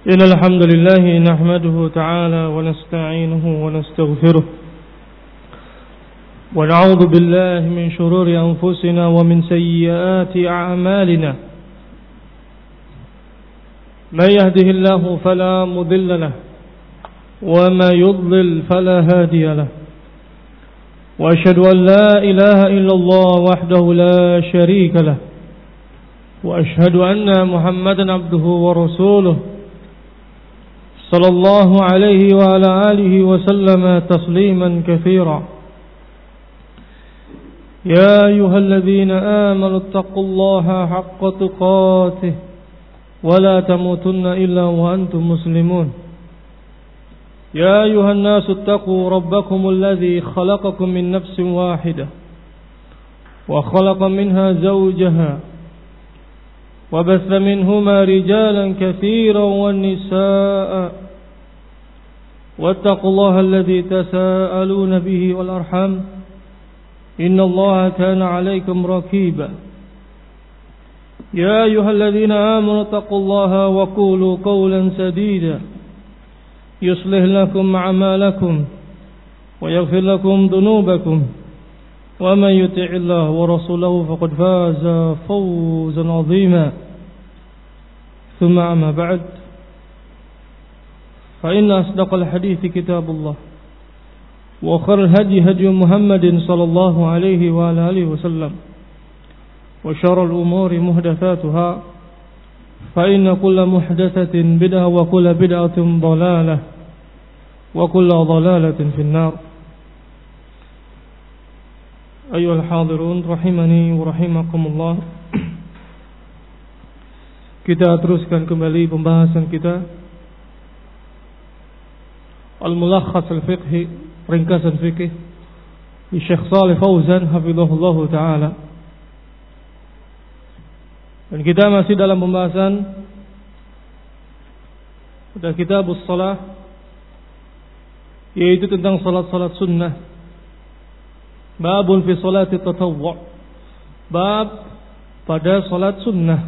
إن الحمد لله نحمده تعالى ونستعينه ونستغفره ونعوذ بالله من شرور أنفسنا ومن سيئات أعمالنا من يهده الله فلا مضل له وما يضلل فلا هادي له وأشهد أن لا إله إلا الله وحده لا شريك له وأشهد أن محمدا عبده ورسوله صلى الله عليه وعلى آله وسلم تسليما كثيرا يا أيها الذين آمنوا اتقوا الله حق تقاته ولا تموتن إلا وأنتم مسلمون يا أيها الناس اتقوا ربكم الذي خلقكم من نفس واحدة وخلق منها زوجها وبث منهما رجالا كثيرا والنساء واتقوا الله الذي تساءلون به والأرحام إن الله كان عليكم رقيبا يا أيها الذين آمنوا اتقوا الله وقولوا قولا سديدا يصلح لكم أعمالكم ويغفر لكم ذنوبكم ومن يطع الله ورسوله فقد فاز فوزا عظيما ثم أما بعد فإن أصدق الحديث كتاب الله وخير الهدي هدي محمد صلى الله عليه وعلى آله وسلم وشر الأمور محدثاتها فإن كل محدثة بدعة وكل بدعة ضلالة وكل ضلالة في النار. أيها الحاضرون rahimani wa rahimakumullah. Kita teruskan kembali pembahasan kita Al-Mulakhas Al-Fiqhi, ringkasan fikih di Syekh Shalih Fauzan hafizahullah taala. Dan kita masih dalam pembahasan pada kitabus shalah, yaitu tentang salat-salat sunnah. Babun fi salati tatawwu', bab pada salat sunnah.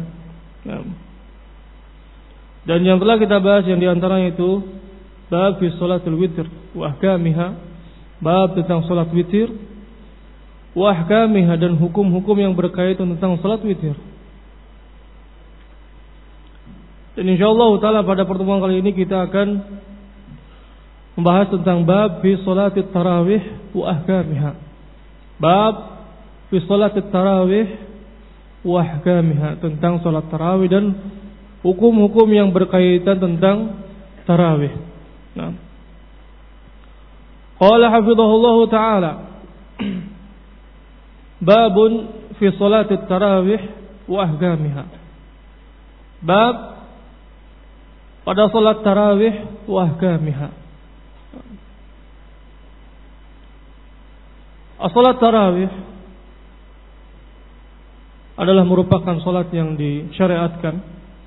Dan yang telah kita bahas yang diantaranya itu bab fi salatul witr wa ahkamiha, bab tentang salat witir wa ahkamiha, dan hukum-hukum yang berkaitan tentang salat witir. Dan insyaallah taala pada pertemuan kali ini kita akan membahas tentang bab fi salatit tarawih wa ahkamiha. Bab fi salatit tarawih wa ahkamiha, tentang salat tarawih dan hukum-hukum yang berkaitan tentang tarawih. Nah, qala hafizahullah taala babun fi salatit tarawih wa ahkamiha. Bab pada salat tarawih wa ahkamiha. Salat tarawih adalah merupakan salat yang disyariatkan.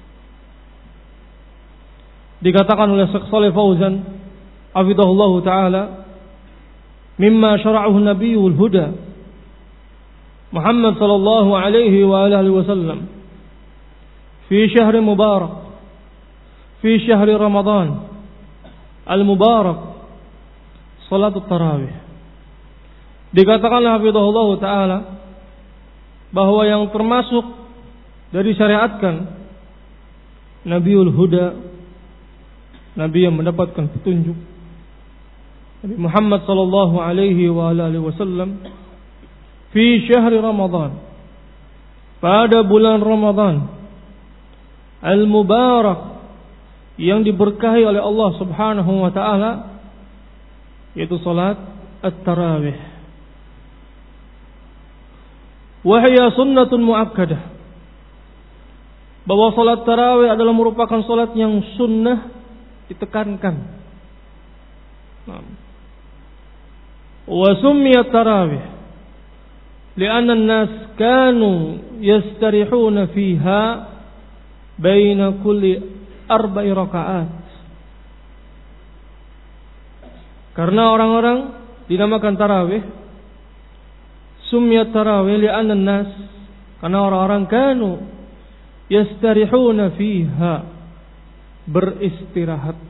Dikatakan oleh Syekh Shalih Fauzan hafizahullah taala, mimma syara'ahu nabiyul huda Muhammad sallallahu alaihi wa alihi wasallam fi syahr mubarak, fi syahr Ramadan al-mubarak, salatut tarawih. Dikatakan hafizahullah taala bahwa yang termasuk dari syariatkan Nabiul Huda, Nabi yang mendapatkan petunjuk, Nabi Muhammad sallallahu alaihi wa alihi wasallam, fi syahr Ramadan, pada bulan Ramadan al-mubarak, yang diberkahi oleh Allah Subhanahu wa taala, yaitu salat at-tarawih. Wahya sunnatun muakkadah, bahwa salat tarawih adalah merupakan salat yang sunnah, ditekankan. Wa summiyat tarawih li'anna an-nas kanu yastarihuna fiha baina kulli arba'i raka'at. Karena orang-orang dinamakan tarawih, summiyat tarawih li'anna an-nas, karena orang-orang kanu yastarihuna fiha, beristirahat.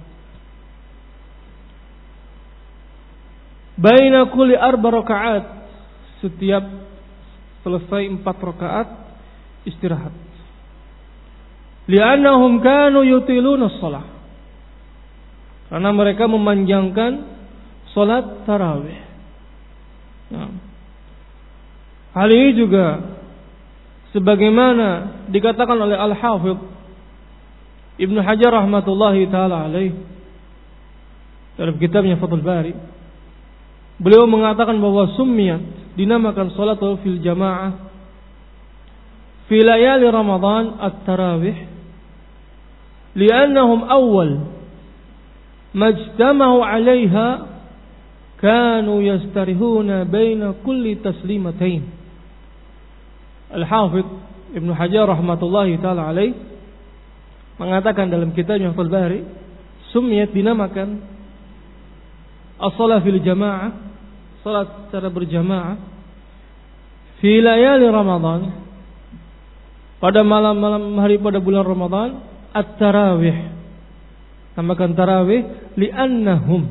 Baina kulli 4 rakaat, setiap selesai 4 rakaat istirahat. Li'annahum kanu yutiluna shalah, karena mereka memanjangkan salat tarawih. Nah, hal ini juga sebagaimana dikatakan oleh Al-Hafidh Ibnu Hajar rahmatullahi taala alaih dalam kitabnya Fathul Bari. Beliau mengatakan bahwa summiyat, dinamakan salatul fil jamaah fi layali Ramadan at-tarawih li'annahum awal majtama'u 'alaiha kanu yastarihuna baina kulli taslimatain. Al-Hafidh Ibnu Hajar rahmatullahi taala alaih mengatakan dalam kitabnya Fathul Bari, summiyat, dinamakan as-shalah fil jamaah, salat secara berjamaah, fi layali Ramadan, pada malam-malam hari pada bulan Ramadan, at-tarawih, namakan tarawih, li'annahum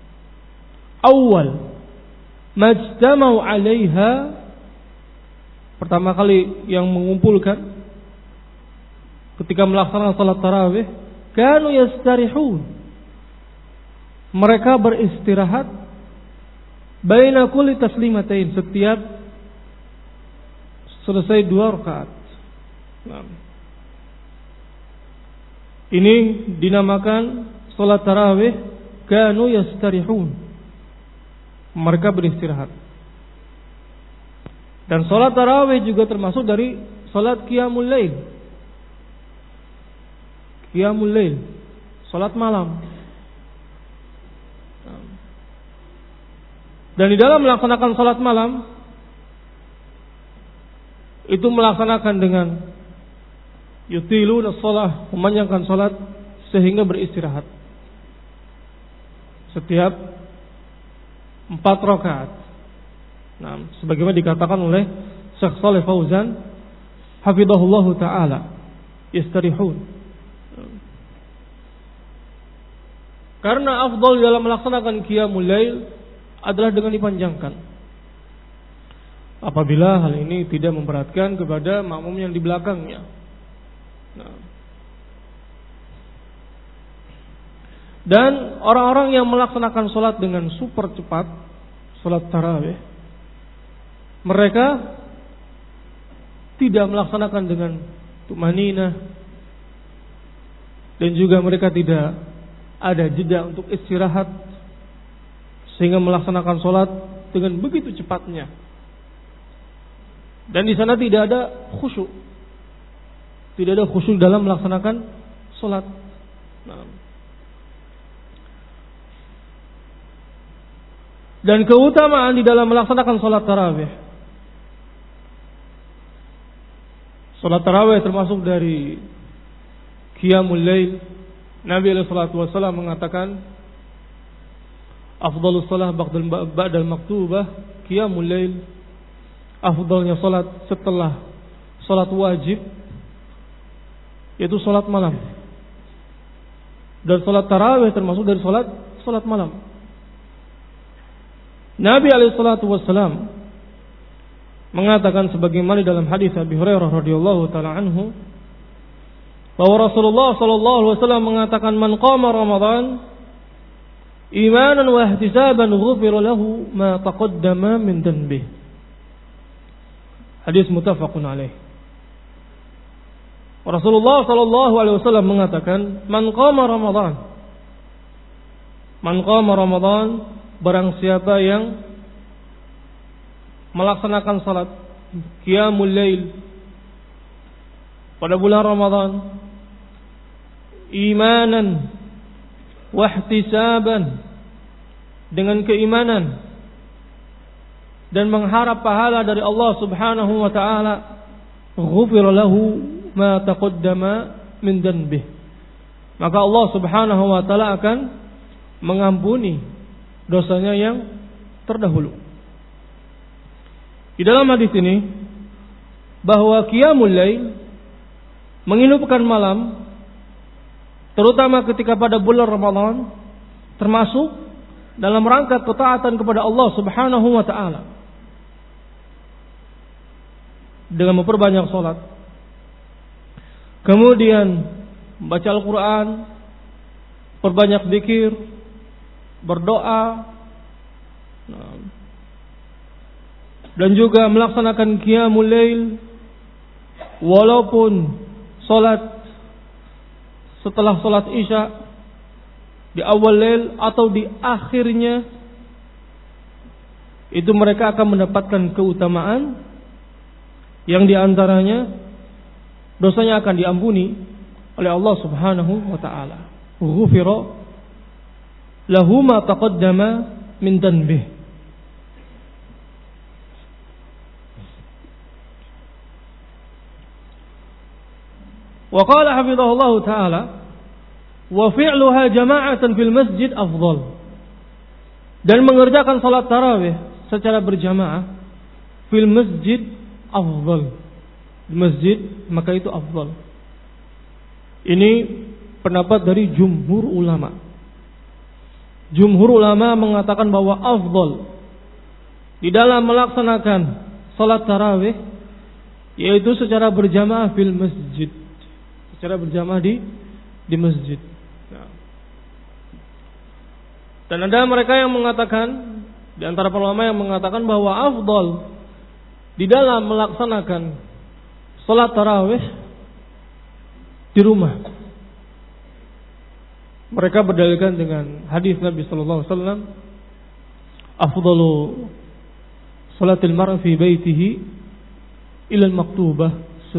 awal majtama'u 'alaiha, pertama kali yang mengumpulkan ketika melaksanakan salat tarawih, kanu yastarihun, mereka beristirahat, baina kulli taslimatain, setiap selesai 2 rakaat. Ini dinamakan salat tarawih, kanu yastarihun, mereka beristirahat. Dan salat tarawih juga termasuk dari salat qiyamul lail. Qiyamul lail, salat malam. Dan di dalam melaksanakan salat malam itu melaksanakan dengan yutiluna shalah, memanjangkan salat sehingga beristirahat setiap 4 rakaat. Nah, sebagaimana dikatakan oleh Syekh Shalih Fauzan hafizahullahu taala, yastarihun. Karena afdal dalam melaksanakan qiyamul lail adalah dengan dipanjangkan. Apabila hal ini tidak memberatkan kepada makmum yang di belakangnya. Nah. Dan orang-orang yang melaksanakan sholat dengan super cepat, sholat tarawih, mereka tidak melaksanakan dengan tumaninah, dan juga mereka tidak ada jeda untuk istirahat, sehingga melaksanakan sholat dengan begitu cepatnya. Dan di sana tidak ada khusyuk, tidak ada khusyuk dalam melaksanakan sholat. Nah. Dan keutamaan di dalam melaksanakan sholat tarawih. Sholat tarawih termasuk dari qiyamul lail. Nabi SAW mengatakan, afdalus salah ba'dal maktubah qiyamul lail, afdalnya salat setelah salat wajib yaitu salat malam. Dan salat tarawih termasuk dari salat malam. Nabi SAW mengatakan sebagaimana dalam hadis Abi Hurairah radhiyallahu taala anhu, bahwa Rasulullah SAW mengatakan, man qama Ramadan imanan wa ihtisaban ghufira lahu ma taqaddama min dhanbih. Hadis muttafaqun alaih. Rasulullah sallallahu alaihi wasallam mengatakan, man qama Ramadan, barang siapa yang melaksanakan salat qiyamul lail pada bulan Ramadan, imanan wahtisaban, dengan keimanan dan mengharap pahala dari Allah Subhanahu wa taala, ghufira lahu ma taqaddama min dhanbih, maka Allah Subhanahu wa taala akan mengampuni dosanya yang terdahulu. Di dalam hadis ini bahwa qiyamul lail, menghidupkan malam, terutama ketika pada bulan Ramadan, termasuk dalam rangka ketaatan kepada Allah Subhanahu wa taala. Dengan memperbanyak salat. Kemudian membaca Al-Qur'an, perbanyak zikir, berdoa, dan juga melaksanakan qiyamul lail walaupun salat setelah salat Isya di awal lail atau di akhirnya, itu mereka akan mendapatkan keutamaan yang diantaranya dosanya akan diampuni oleh Allah Subhanahu wa taala. Ghufira lahu ma taqaddama min dhanbih. Wa qala hafizahullah taala wa fi'luha jama'atan fil masjid afdal. Dan mengerjakan salat tarawih secara berjamaah fil masjid afdal. Di masjid maka itu afdal. Ini pendapat dari jumhur ulama. Jumhur ulama mengatakan bahwa afdal di dalam melaksanakan salat tarawih yaitu secara berjamaah fil masjid. Secara berjamaah di masjid. Dan ada mereka yang mengatakan, di antara ulama yang mengatakan bahwa afdal di dalam melaksanakan salat tarawih di rumah. Mereka berdalilkan dengan hadis Nabi sallallahu alaihi wasallam, afdalu salatil mar'i fi baitihi ila al-maktubah,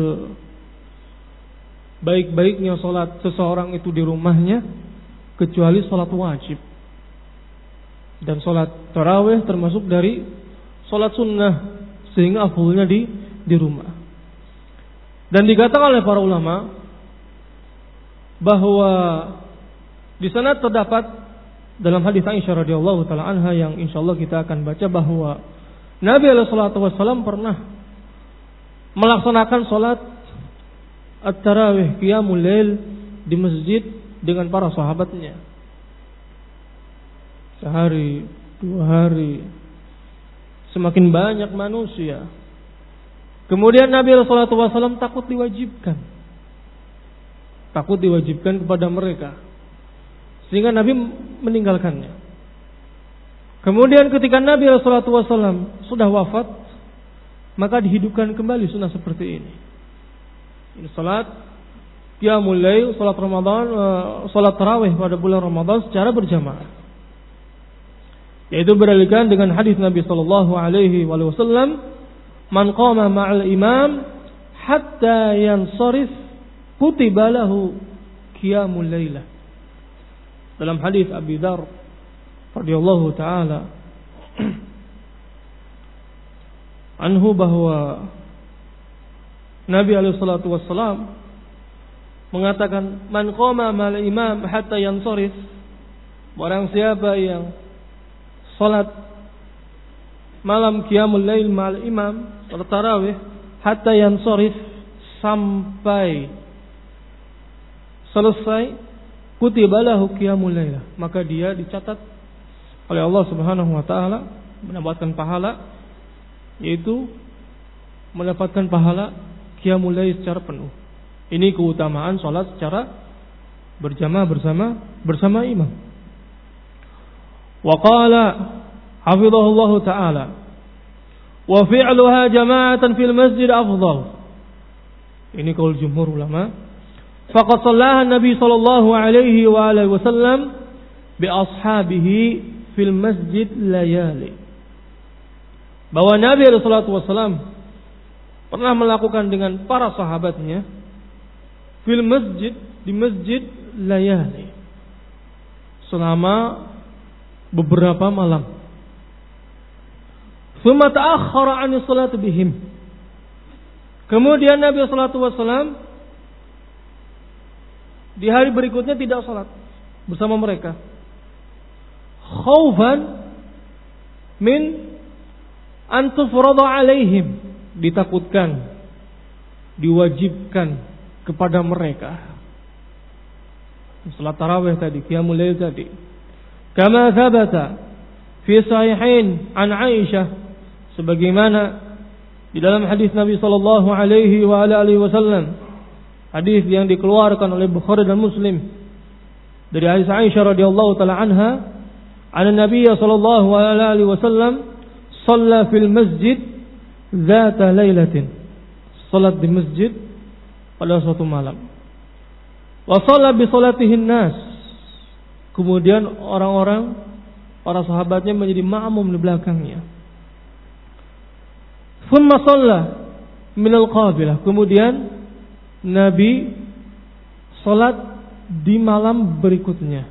sebaik-baiknya salat seseorang itu di rumahnya kecuali salat wajib. Dan salat tarawih termasuk dari salat sunnah, sehingga afdalnya di rumah. Dan dikatakan oleh para ulama bahwa di sana terdapat dalam hadis Aisyah radhiyallahu taala anha yang insyaallah kita akan baca bahwa Nabi alaihi salatu wasallam pernah melaksanakan salat at-tarawih qiyamul lail di masjid dengan para sahabatnya. Sehari, 2 hari, semakin banyak manusia. Kemudian Nabi SAW takut diwajibkan kepada mereka, sehingga Nabi meninggalkannya. Kemudian ketika Nabi SAW sudah wafat, maka dihidupkan kembali sunnah seperti ini. Ini salat qiyamul lail, salat Ramadan, salat tarawih pada bulan Ramadan secara berjamaah. Yaitu berdalilkan dengan hadis Nabi sallallahu alaihi wasallam, "Man qama ma'al imam hatta yansarif kutiba lahu qiyamul lailah." Dalam hadis Abi Dzar radhiyallahu taala anhu bahwa Nabi alaihi salatu wasallam mengatakan, "Man qama ma'al imam hatta yansarif," barang siapa yang salat malam qiyamul lail ma'al imam, salat tarawih hatta yansarif, sampai selesai, kutiba lahu qiyamul lail, maka dia dicatat oleh Allah Subhanahu wa taala mendapatkan pahala, yaitu mendapatkan pahala qiyamul lail secara penuh. Ini keutamaan salat secara berjamaah bersama imam. Wa qala hafizahullahu ta'ala wa fi'luha jama'atan fil masjid afdal. Ini qaul jumhur ulama. Faqad shallaha Nabi sallallahu alaihi wa alihi wasallam bi ashabihi fil masjid layali. Bahwa Nabi sallallahu alaihi wasallam pernah melakukan dengan para sahabatnya fil masjid, di masjid layali, selama beberapa malam. Tsumma ta'akhkhara 'ani sholati bihim. Kemudian Nabi sallallahu alaihi wasallam di hari berikutnya tidak salat bersama mereka. Khaufan min an tufrada 'alaihim, ditakutkan diwajibkan kepada mereka. salat tarawih tadi, qiyamul lail tadi. Kama thabata fi sahihain an Aisyah, sebagaimana di dalam hadis Nabi sallallahu alaihi wa alihi wasallam, hadis yang dikeluarkan oleh Bukhari dan Muslim dari hadis Aisyah radhiyallahu taala anha, an Nabi sallallahu alaihi wasallam shalla fil masjid dzata lailatin, salat di masjid pada suatu malam. Wa shalla bi salatihin nas, kemudian orang-orang, para sahabatnya menjadi makmum di belakangnya. Thumma shalla min al-qabilah, kemudian Nabi salat di malam berikutnya.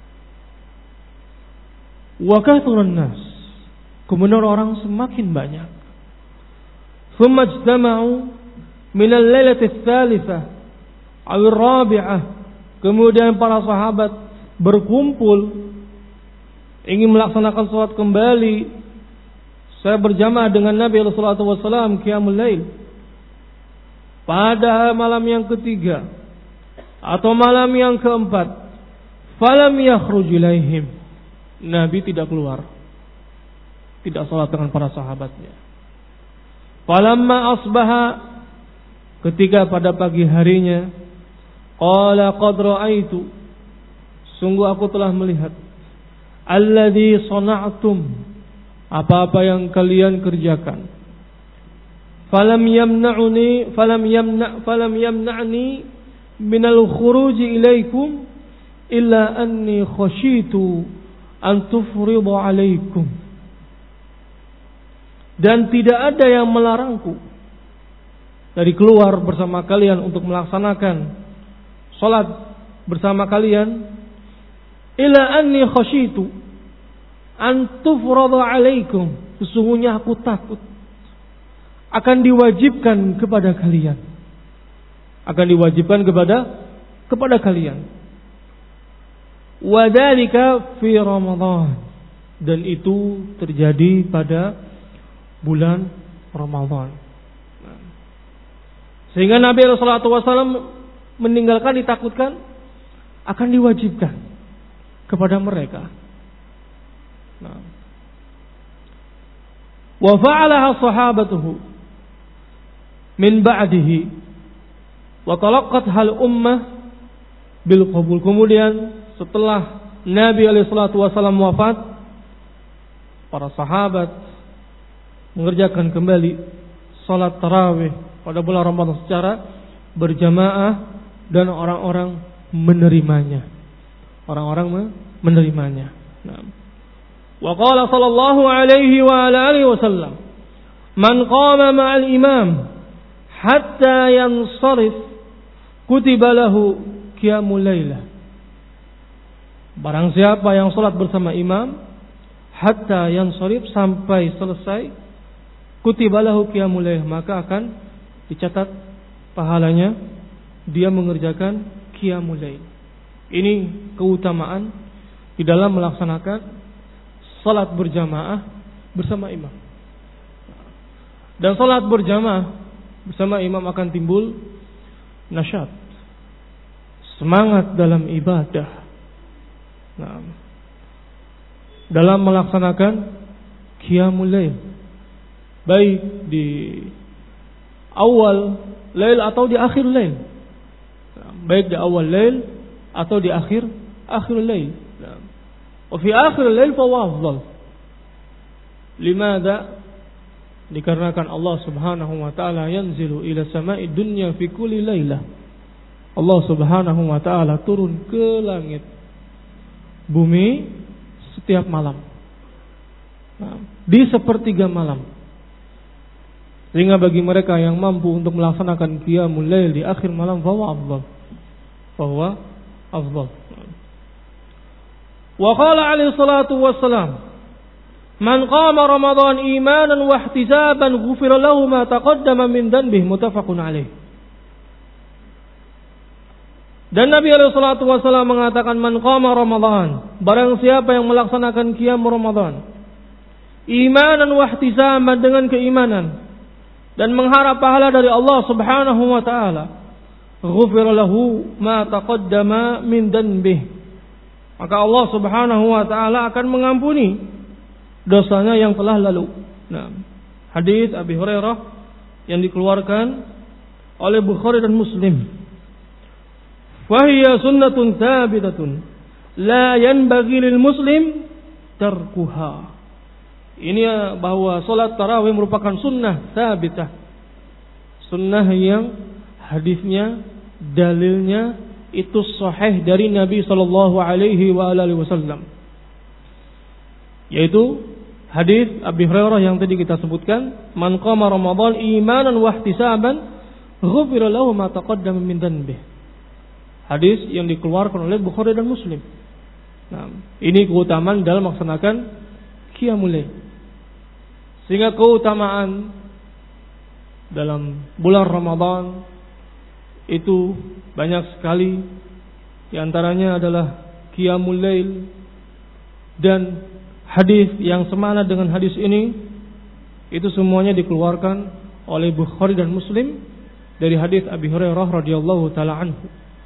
Wa kathurun nas, kemudian orang semakin banyak. Thumma ijtama'u min al-lailati ats-tsalitsah aw ar-rabi'ah, kemudian para sahabat berkumpul ingin melaksanakan salat kembali. Saya berjamaah dengan Nabi sallallahu alaihi wasallam qiyamul lail pada malam yang ketiga atau malam yang keempat. Falam yakhruj ilaihim, Nabi tidak keluar, tidak salat dengan para sahabatnya. Falamma asbaha, ketika pada pagi harinya, qala qad ra'aitu, sungguh aku telah melihat, alladzi sana'tum, apa-apa yang kalian kerjakan. Falam yamna'ni minal khuruji ilaikum illa anni khashitu an tufridu alaikum. Dan tidak ada yang melarangku dari keluar bersama kalian untuk melaksanakan salat bersama kalian, illa anni khashitu an tufradu alaikum, sesungguhnya aku takut akan diwajibkan kepada kalian, akan diwajibkan kepada kalian. Wa dzalika fi Ramadan, dan itu terjadi pada bulan Ramadan. Sehingga Nabi sallallahu alaihi wasallam meninggalkan, ditakutkan akan diwajibkan kepada mereka. Wa fa'alaha sahabatuhu min ba'dihi wa talaqqat hal ummah bil qabul. Kemudian setelah Nabi alaihi salatu wasallam wafat, para sahabat mengerjakan kembali salat tarawih pada bulan Ramadan secara berjamaah dan orang-orang menerimanya. Orang-orang menerimanya. Wa qala sallallahu alaihi wa alihi wasallam, man qama ma'al imam hatta yansarif kutiba lahu qiyamul lailah. Barang siapa yang salat bersama imam hatta yansarif, sampai selesai, kutiba lahu qiyamul lailah, maka akan dicatat pahalanya dia mengerjakan qiyamul lail. Ini keutamaan di dalam melaksanakan salat berjamaah bersama imam. Dan salat berjamaah bersama imam akan timbul nasyat, semangat dalam ibadah, dalam melaksanakan qiyamul lail, baik di awal lail atau di akhir lail, baik di awal lail atau di akhir lail. Wa fi akhir lail fa afdal. Limadha? Dikarenakan Allah Subhanahu wa taala yanzilu ila sama'i dunya fi kulli lailah. Allah Subhanahu wa taala turun ke langit bumi setiap malam. Di sepertiga malam. Sehingga bagi mereka yang mampu untuk melaksanakan qiyamul lail di akhir malam, fa afdal. Fa afdal. Wa qala alaihi salatu wassalam, man qama Ramadan imanan wa ihtisaban ghufira lahu ma taqaddama min dhanbihi, muttafaqun alaih. Dan Nabi alaihi salatu wassalam mengatakan, man qama Ramadan, barang siapa yang melaksanakan qiyam Ramadan imanan wa ihtisaban, dengan keimanan dan mengharap pahala dari Allah Subhanahu wa taala, ghufira lahu ma taqaddama min dhanbihi. Maka Allah Subhanahu wa taala akan mengampuni dosanya yang telah lalu. Nah, hadis Abi Hurairah yang dikeluarkan oleh Bukhari dan Muslim. Fahiya sunnatun thabitatun la yanbaghi lil muslim tarkuha. Ini bahwa salat tarawih merupakan sunnah thabitah. Sunnah yang hadisnya, dalilnya itu sahih dari Nabi sallallahu alaihi wa alihi wasallam. Yaitu hadis Abi Hurairah yang tadi kita sebutkan, man qama Ramadan imanan wa ihtisaban ghufira lahu ma taqaddama min dhanbihi. Hadis yang dikeluarkan oleh Bukhari dan Muslim. Nah, ini keutamaan dalam melaksanakan qiyamul lail. Sehingga keutamaan dalam bulan Ramadan itu banyak sekali. Di antaranya adalah qiyamul lail, dan hadis yang semakna dengan hadis ini itu semuanya dikeluarkan oleh Bukhari dan Muslim dari hadis Abi Hurairah radhiyallahu taala anhu,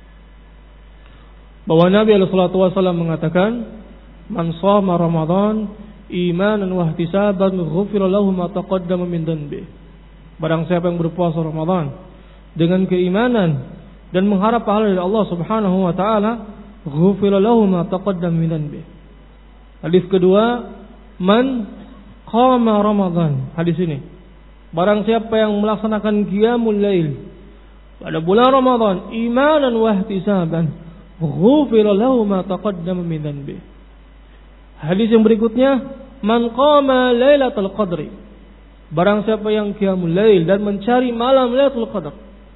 bahwa Nabi sallallahu alaihi wasallam mengatakan, man shoma Ramadan imanan wa ihtisaban ghufira lahu ma taqaddama min dhanbi. Barang siapa yang berpuasa Ramadan dengan keimanan dan mengharap pahala dari Allah Subhanahu wa taala, ghufira lahu ma taqaddama min dhanbi. Hadis kedua, man qama Ramadan. Hadis ini, barang siapa yang melaksanakan qiyamul lail pada bulan Ramadan imanan wa ihtisaban, ghufira lahu ma taqaddama min dhanbi. Hadis yang berikutnya, man qama lailatul qadri. Barang siapa yang qiyamul lail dan mencari malam Lailatul Qadar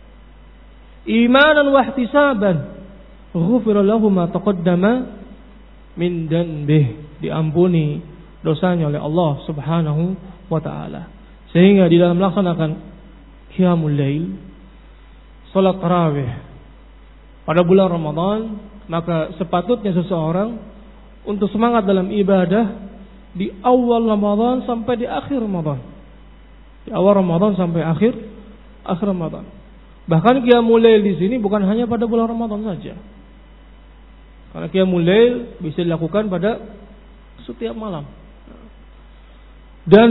imanan wa ihtisaban, ghufira lahu ma taqaddama min dhanbi. Diampuni dosanya oleh Allah Subhanahu wa taala. Sehingga di dalam melaksanakan qiyamul lail, salat tarawih pada bulan Ramadan, maka sepatutnya seseorang untuk semangat dalam ibadah di awal Ramadan sampai di akhir Ramadan. Di awal Ramadan sampai akhir Ramadan. Bahkan qiyamul lail di sini bukan hanya pada bulan Ramadan saja. Karena qiyamul lail bisa dilakukan pada setiap malam. Dan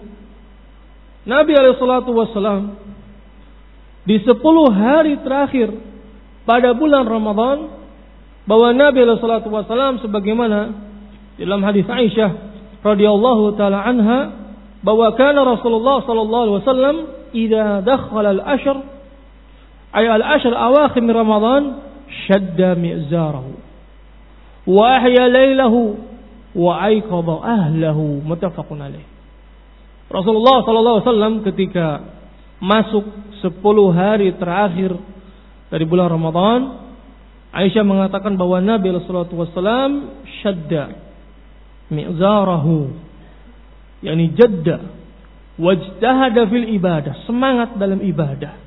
Nabi alaihi salatu wasallam di 10 hari terakhir pada bulan Ramadan, bahwa Nabi alaihi salatu wasallam sebagaimana dalam hadis Aisyah radhiyallahu taala anha, bahwa kana Rasulullah sallallahu alaihi wasallam idza dakhala al-ashr ay al-ashr awakhir min Ramadan shadda mi'zarahu wa ahya laylahu wa ayqadha ahlahu, muttafaqun alaih. Rasulullah sallallahu alaihi wasallam ketika masuk 10 hari terakhir dari bulan Ramadan, Aisyah mengatakan bahwa Nabi sallallahu alaihi wasallam shadda mi'zarahu, yakni jadda wajtahada fil ibadah, semangat dalam ibadah.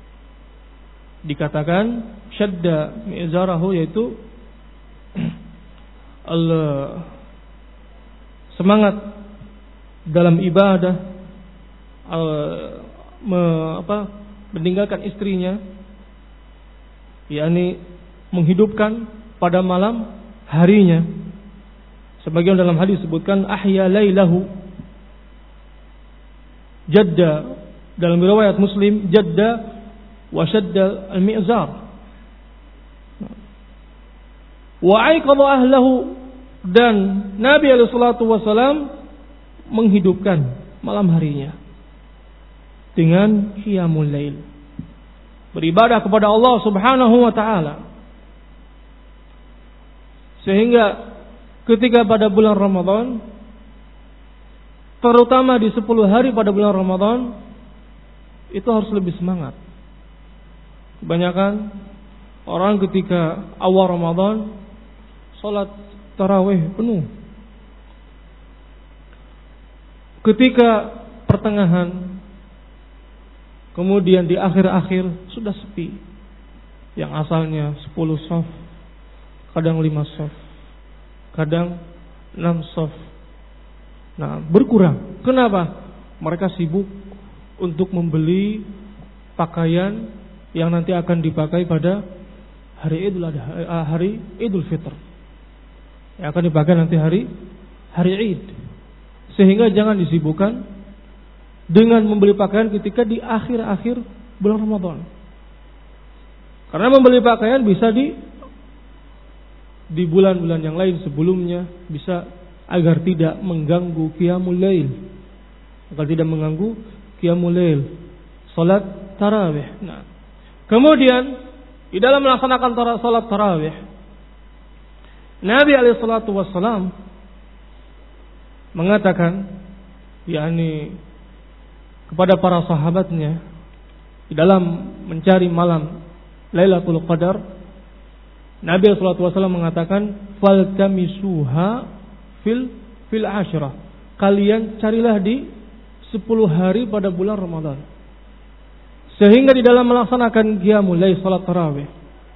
Dikatakan syadda mi'zarahu yaitu semangat dalam ibadah, meninggalkan istrinya, yakni menghidupkan pada malam harinya. Sebagian dalam hadis sebutkan ahya lailahu, jadda, dalam riwayat Muslim jadda wa shadda al-mi'zar, wa ayqadha ahlahu, dan Nabi alaihi salatu wasallam menghidupkan malam harinya dengan qiyamul lail, beribadah kepada Allah Subhanahu wa taala. Sehingga ketika pada bulan Ramadan, terutama di 10 hari pada bulan Ramadan, itu harus lebih semangat. Kebanyakan orang ketika awal Ramadan salat tarawih penuh. Ketika pertengahan, kemudian di akhir-akhir sudah sepi. Yang asalnya 10 shaf, kadang 5 shaf, kadang 6 shaf. Nah, berkurang. Kenapa? Mereka sibuk untuk membeli pakaian yang nanti akan dipakai pada hari Idul Fitr. Yang akan dipakai nanti hari Id. Sehingga jangan disibukkan dengan membeli pakaian ketika di akhir-akhir bulan Ramadan. Karena membeli pakaian bisa di bulan-bulan yang lain sebelumnya, bisa agar tidak mengganggu qiyamul lail. Agar tidak mengganggu qiyamul lail, salat tarawih. Nah, kemudian di dalam melaksanakan salat tarawih, Nabi alaihi salatu wassalam mengatakan, yakni kepada para sahabatnya di dalam mencari malam Lailatul Qadar, Nabi alaihi salatu wassalam mengatakan, "Faltamisuha fil asyrah." Kalian carilah di 10 hari pada bulan Ramadan. Sehingga di dalam melaksanakan qiyamul lail, salat tarawih,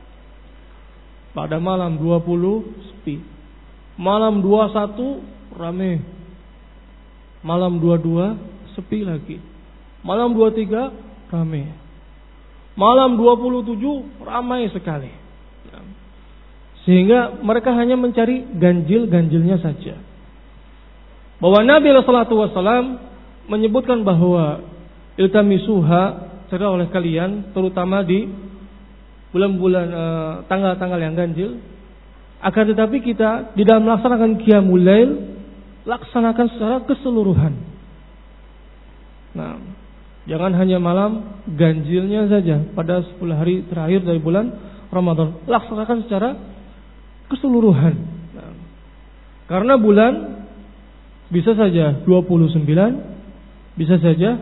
pada malam 20 sepi, malam 21 ramai, malam 22 sepi lagi, malam 23 ramai, malam 27 ramai sekali. Sehingga mereka hanya mencari ganjil-ganjilnya saja. Bahwa Nabi sallallahu alaihi wasallam menyebutkan bahwa iltamisuha, cari oleh kalian, terutama di bulan-bulan tanggal-tanggal yang ganjil. Akan tetapi kita di dalam melaksanakan qiyamul lail, laksanakan secara keseluruhan. Nah, jangan hanya malam ganjilnya saja pada 10 hari terakhir dari bulan Ramadan. Laksanakan secara keseluruhan. Nah, karena bulan bisa saja 29, bisa saja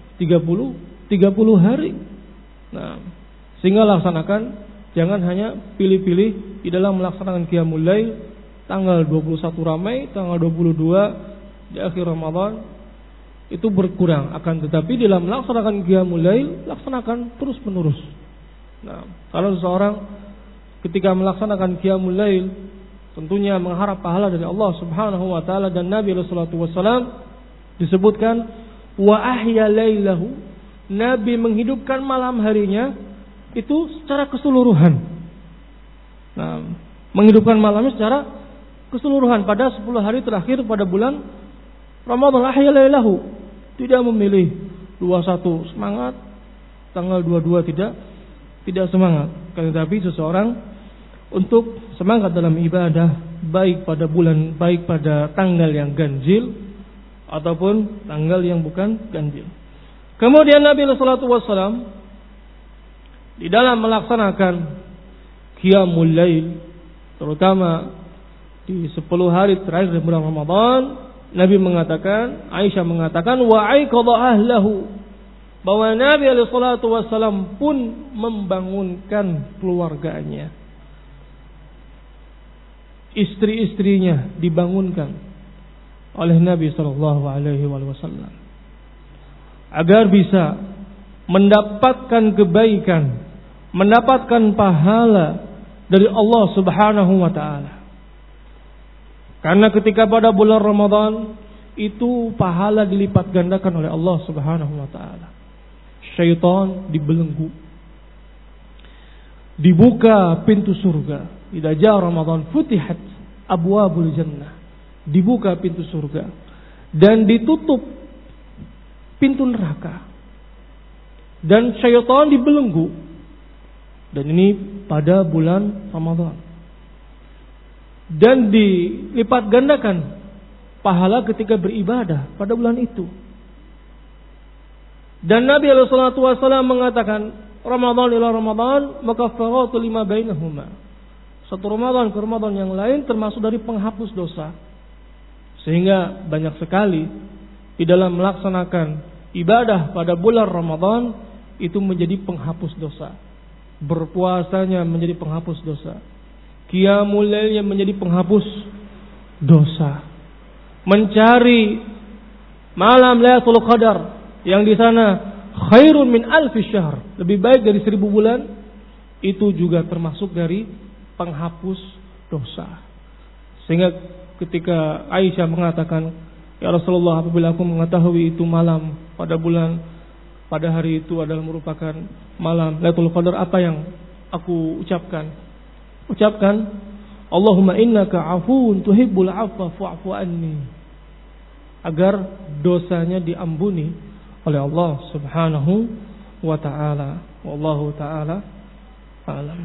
30 hari. Nah, sehingga laksanakan, jangan hanya pilih-pilih di dalam melaksanakan qiyamul lail. Tanggal 21 ramai, tanggal 22 di akhir Ramadan, itu berkurang. Akan tetapi di dalam melaksanakan qiyamul lail, laksanakan terus menerus. Nah, kalau seseorang ketika melaksanakan qiyamul lail, tentunya mengharap pahala dari Allah Subhanahu wa taala, dan Nabi sallallahu alaihi wasallam disebutkan wa ahya lailahu, Nabi menghidupkan malam harinya itu secara keseluruhan. Nah, menghidupkan malamnya secara keseluruhan pada 10 hari terakhir pada bulan Ramadan. Ahya lailahu, tidak memilih 21 semangat, tanggal 22 tidak semangat. Tetapi seseorang untuk semangat dalam ibadah, baik pada tanggal yang ganjil ataupun tanggal yang bukan ganjil. Kemudian Nabi sallallahu alaihi wasallam di dalam melaksanakan qiyamul lail, terutama di 10 hari terakhir bulan Ramadan, Nabi mengatakan, Aisyah mengatakan, wa aiqadha ahlahu, bahwa Nabi sallallahu alaihi wasallam pun membangunkan keluarganya. Istri-istrinya dibangunkan oleh Nabi sallallahu alaihi wasallam agar bisa mendapatkan kebaikan, mendapatkan pahala dari Allah Subhanahu wa taala. Karena ketika pada bulan Ramadan itu pahala dilipat gandakan oleh Allah Subhanahu wa taala. Syaitan dibelenggu. Dibuka pintu surga. Idza jaa Ramadan futihat abwabul jannah. Dibuka pintu surga dan ditutup pintu neraka. Dan syaitan dibelenggu. Dan ini pada bulan Ramadan. Dan dilipat gandakan pahala ketika beribadah pada bulan itu. Dan Nabi sallallahu alaihi wasallam mengatakan, Ramadan ila Ramadan makaffaratu lima bainahuma. Satu Ramadan ke Ramadan yang lain termasuk dari penghapus dosa. Sehingga banyak sekali di dalam melaksanakan ibadah pada bulan Ramadan itu menjadi penghapus dosa. Berpuasanya menjadi penghapus dosa. Qiyamul lailnya menjadi penghapus dosa. Mencari malam Lailatul Qadar yang di sana khairun min alfi syahr, lebih baik dari 1000 bulan, itu juga termasuk dari penghapus dosa. Sehingga ketika Aisyah mengatakan, ya Rasulullah, apabila aku mengetahui itu malam pada bulan pada hari itu adalah merupakan malam Lailatul Qadar, apa yang aku ucapkan? Ucapkan, Allahumma innaka afuun tuhibbul afwa fa'fu anni, agar dosanya diampuni oleh Allah Subhanahu wa ta'ala. Wallahu ta'ala alam.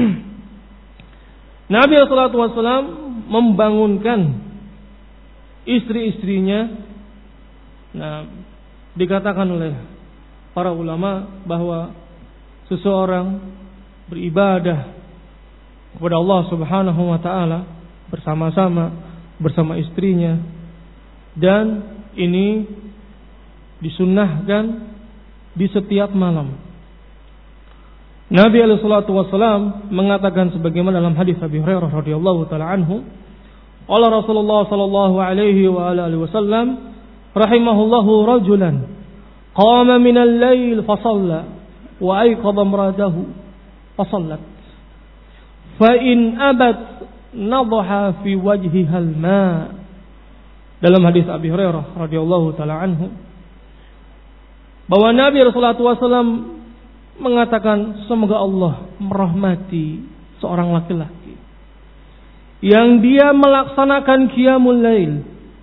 Nabi sallallahu alaihi wasallam membangunkan istri-istrinya. Nah, dikatakan oleh para ulama bahwa seseorang beribadah kepada Allah Subhanahu wa ta'ala bersama-sama bersama istrinya, dan ini disunnahkan di setiap malam. Nabi alaihi salatu wasallam mengatakan sebagaimana dalam hadis Abi Hurairah radhiyallahu taala anhu, qala Rasulullah sallallahu alaihi wa alihi wasallam, rahimahullahu rajulan qama min al-lail fa shalla wa ayqadha imra'atahu fa shallat fa in abat nadha fi wajhiha al-ma. Dalam hadis Abi Hurairah radhiyallahu taala anhu, bahwa Nabi sallallahu alaihi wasallam mengatakan, semoga Allah merahmati seorang laki-laki yang dia melaksanakan qiyamul lail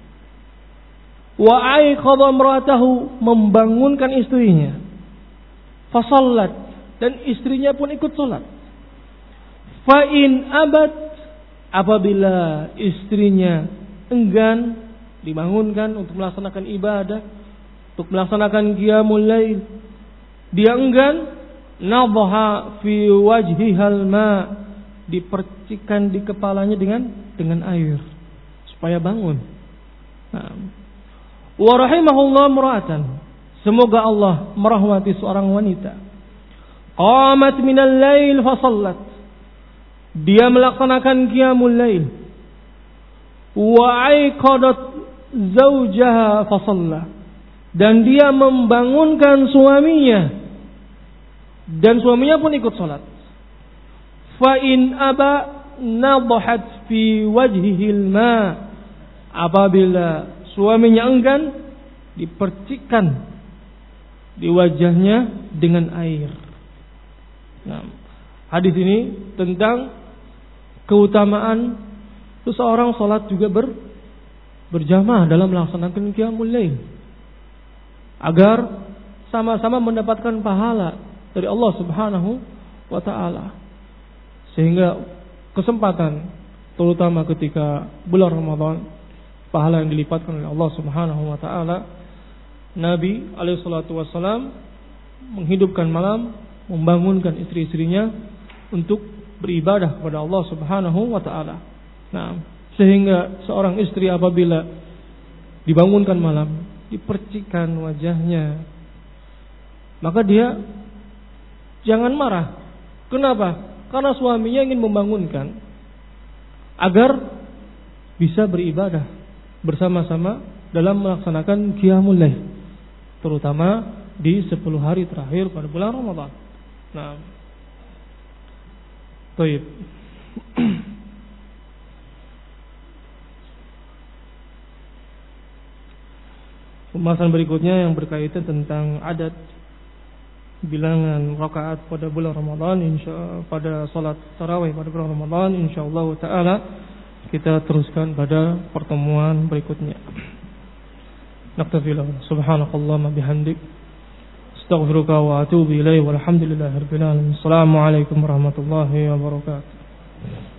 wa aiqadha imra'atahu, membangunkan istrinya, fa shallat, dan istrinya pun ikut salat. Fa in abad, apabila istrinya enggan dibangunkan untuk melaksanakan ibadah, untuk melaksanakan qiyamul lail, dia enggan, nadha fi wajhihal ma, dipercikkan di kepalanya dengan air supaya bangun. Nah, wa rahimahullah mura'atan, semoga Allah merahmati seorang wanita, qamat minal lail fa shallat, dia melaksanakan qiyamul lail, wa aiqadat zawjaha fa shalla, dan dia membangunkan suaminya dan suaminya pun ikut salat. Fa in aba nadhat fi wajhihil ma, apabila suaminya enggan, dipercikkan di wajahnya dengan air. Nah, hadis ini tentang keutamaan seseorang salat juga berjamaah dalam melaksanakan qiyamul lail, agar sama-sama mendapatkan pahala dari Allah Subhanahu wa ta'ala. Sehingga kesempatan, terutama ketika bulan Ramadan, pahala yang dilipatkan oleh Allah Subhanahu wa ta'ala. Nabi alaihi salatu wassalam menghidupkan malam, membangunkan istri-istrinya untuk beribadah kepada Allah Subhanahu wa ta'ala. Nah, sehingga seorang istri apabila dibangunkan malam, dipercikkan wajahnya, maka dia jangan marah. Kenapa? Karena suaminya ingin membangunkan agar bisa beribadah bersama-sama dalam melaksanakan qiyamul lail, terutama di 10 hari terakhir pada bulan Ramadan. Nah, baik. Pembahasan berikutnya yang berkaitan tentang adat bilangan rakaat pada bulan Ramadan, pada salat tarawih pada bulan Ramadan, insyaallah taala kita teruskan pada pertemuan berikutnya. Naktafilah. Subhanakallahumma bihamdik, astaghfiruka wa atubu ilaik, walhamdulillahirabbil alamin. Assalamualaikum warahmatullahi wabarakatuh.